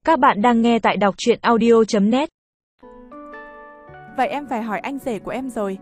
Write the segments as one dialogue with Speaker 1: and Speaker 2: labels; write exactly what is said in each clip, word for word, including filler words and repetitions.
Speaker 1: Các bạn đang nghe tại đọc truyện audio chấm net.
Speaker 2: Vậy em phải hỏi anh rể của em rồi.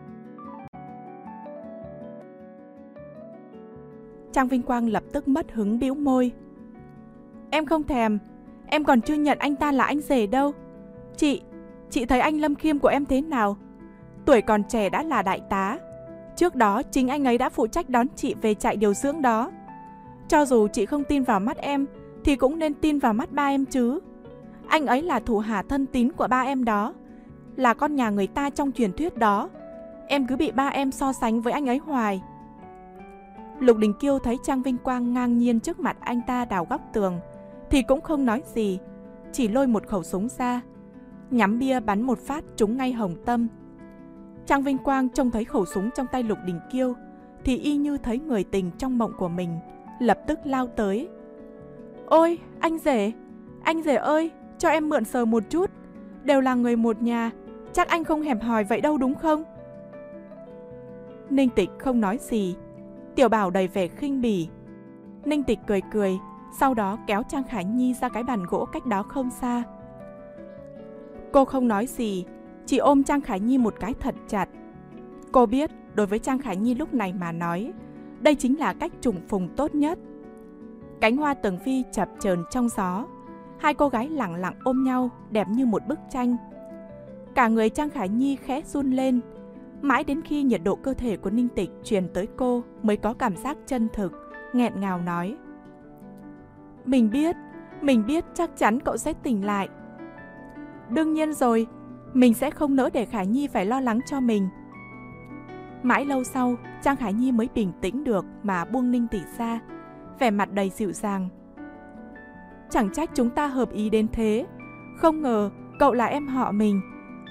Speaker 2: Trang Vinh Quang lập tức mất hứng bĩu môi. Em không thèm, em còn chưa nhận anh ta là anh rể đâu. Chị, chị thấy anh Lâm Khiêm của em thế nào? Tuổi còn trẻ đã là đại tá. Trước đó chính anh ấy đã phụ trách đón chị về trại điều dưỡng đó. Cho dù chị không tin vào mắt em, thì cũng nên tin vào mắt ba em chứ. Anh ấy là thủ hạ thân tín của ba em đó, là con nhà người ta trong truyền thuyết đó. Em cứ bị ba em so sánh với anh ấy hoài. Lục Đình Kiêu thấy Trang Vinh Quang ngang nhiên trước mặt anh ta đào góc tường thì cũng không nói gì, chỉ lôi một khẩu súng ra, nhắm bia bắn một phát trúng ngay hồng tâm. Trang Vinh Quang trông thấy khẩu súng trong tay Lục Đình Kiêu thì y như thấy người tình trong mộng của mình, lập tức lao tới. Ôi, anh rể, anh rể ơi, cho em mượn sờ một chút. Đều là người một nhà, chắc anh không hẹp hòi vậy đâu đúng không? Ninh Tịch không nói gì, Tiểu Bảo đầy vẻ khinh bỉ. Ninh Tịch cười cười, sau đó kéo Trang Khải Nhi ra cái bàn gỗ cách đó không xa. Cô không nói gì, chỉ ôm Trang Khải Nhi một cái thật chặt. Cô biết đối với Trang Khải Nhi lúc này mà nói, đây chính là cách trùng phùng tốt nhất. Cánh hoa tường vi chập chờn trong gió, hai cô gái lặng lặng ôm nhau, đẹp như một bức tranh. Cả người Trang Khải Nhi khẽ run lên, mãi đến khi nhiệt độ cơ thể của Ninh Tịch truyền tới cô mới có cảm giác chân thực, nghẹn ngào nói. Mình biết, mình biết chắc chắn cậu sẽ tỉnh lại. Đương nhiên rồi, mình sẽ không nỡ để Khải Nhi phải lo lắng cho mình. Mãi lâu sau, Trang Khải Nhi mới bình tĩnh được mà buông Ninh Tịch ra, vẻ mặt đầy dịu dàng. Chẳng trách chúng ta hợp ý đến thế, không ngờ cậu là em họ mình.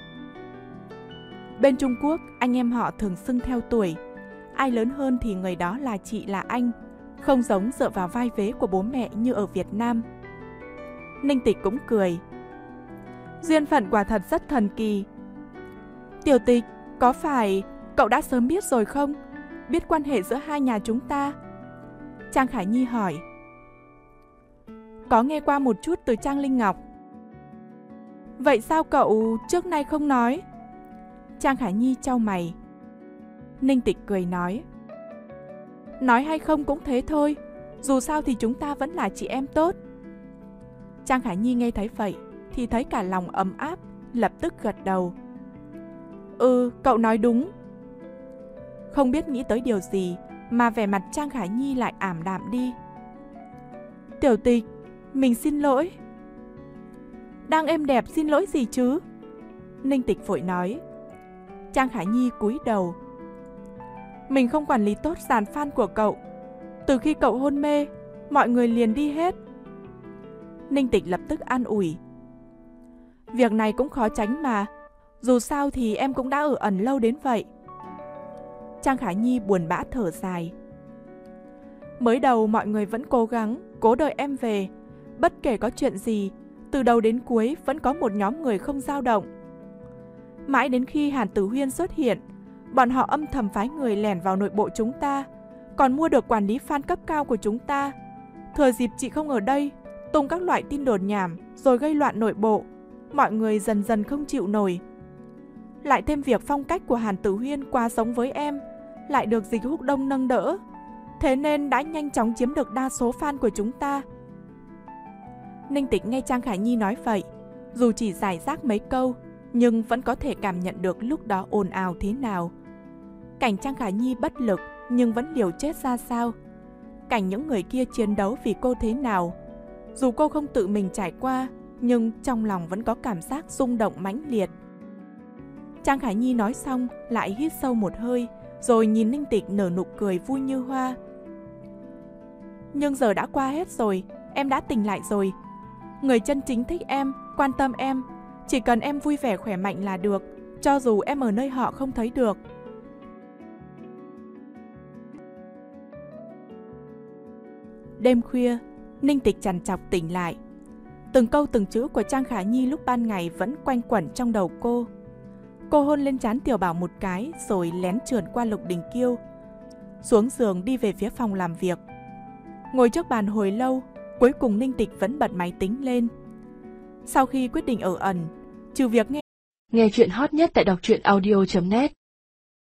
Speaker 2: Bên Trung Quốc, anh em họ thường xưng theo tuổi, ai lớn hơn thì người đó là chị là anh, không giống dựa vào vai vế của bố mẹ như ở Việt Nam. Ninh Tịch cũng cười. Duyên phận quả thật rất thần kỳ. Tiểu Tịch, có phải cậu đã sớm biết rồi không? Biết quan hệ giữa hai nhà chúng ta? Trang Khải Nhi hỏi. Có nghe qua một chút từ Trang Linh Ngọc. Vậy sao cậu trước nay không nói? Trang Khải Nhi chau mày. Ninh Tịch cười nói. Nói hay không cũng thế thôi, dù sao thì chúng ta vẫn là chị em tốt. Trang Khải Nhi nghe thấy vậy thì thấy cả lòng ấm áp, lập tức gật đầu. Ừ, cậu nói đúng. Không biết nghĩ tới điều gì mà vẻ mặt Trang Khải Nhi lại ảm đạm đi. Tiểu Tịch, mình xin lỗi. Đang êm đẹp xin lỗi gì chứ? Ninh Tịch vội nói. Trang Khải Nhi cúi đầu. Mình không quản lý tốt dàn fan của cậu. Từ khi cậu hôn mê, mọi người liền đi hết. Ninh Tịch lập tức an ủi. Việc này cũng khó tránh mà, dù sao thì em cũng đã ở ẩn lâu đến vậy. Trang Khải Nhi buồn bã thở dài. Mới đầu mọi người vẫn cố gắng, cố đợi em về. Bất kể có chuyện gì, từ đầu đến cuối vẫn có một nhóm người không dao động. Mãi đến khi Hàn Tử Huyên xuất hiện, bọn họ âm thầm phái người lẻn vào nội bộ chúng ta, còn mua được quản lý fan cấp cao của chúng ta. Thừa dịp chị không ở đây, tung các loại tin đồn nhảm rồi gây loạn nội bộ. Mọi người dần dần không chịu nổi. Lại thêm việc phong cách của Hàn Tử Huyên quá giống với em, lại được Dịch Húc Đông nâng đỡ, thế nên đã nhanh chóng chiếm được đa số fan của chúng ta. Ninh Tịch nghe Trang Khải Nhi nói vậy, dù chỉ giải rác mấy câu, nhưng vẫn có thể cảm nhận được lúc đó ồn ào thế nào. Cảnh Trang Khải Nhi bất lực nhưng vẫn liều chết ra sao. Cảnh những người kia chiến đấu vì cô thế nào. Dù cô không tự mình trải qua, nhưng trong lòng vẫn có cảm giác rung động mãnh liệt. Trang Khải Nhi nói xong lại hít sâu một hơi, rồi nhìn Ninh Tịch nở nụ cười vui như hoa. Nhưng giờ đã qua hết rồi, em đã tỉnh lại rồi. Người chân chính thích em, quan tâm em, chỉ cần em vui vẻ khỏe mạnh là được, cho dù em ở nơi họ không thấy được. Đêm khuya, Ninh Tịch trằn trọc tỉnh lại. Từng câu từng chữ của Trang Khải Nhi lúc ban ngày vẫn quanh quẩn trong đầu cô. Cô hôn lên trán Tiểu Bảo một cái rồi lén trườn qua Lục Đình Kiêu, xuống giường đi về phía phòng làm việc. Ngồi trước bàn hồi lâu, cuối cùng Ninh Tịch vẫn bật máy tính lên. Sau khi quyết định ở ẩn, trừ việc nghe
Speaker 3: Nghe chuyện hot nhất tại đọc truyện audio chấm net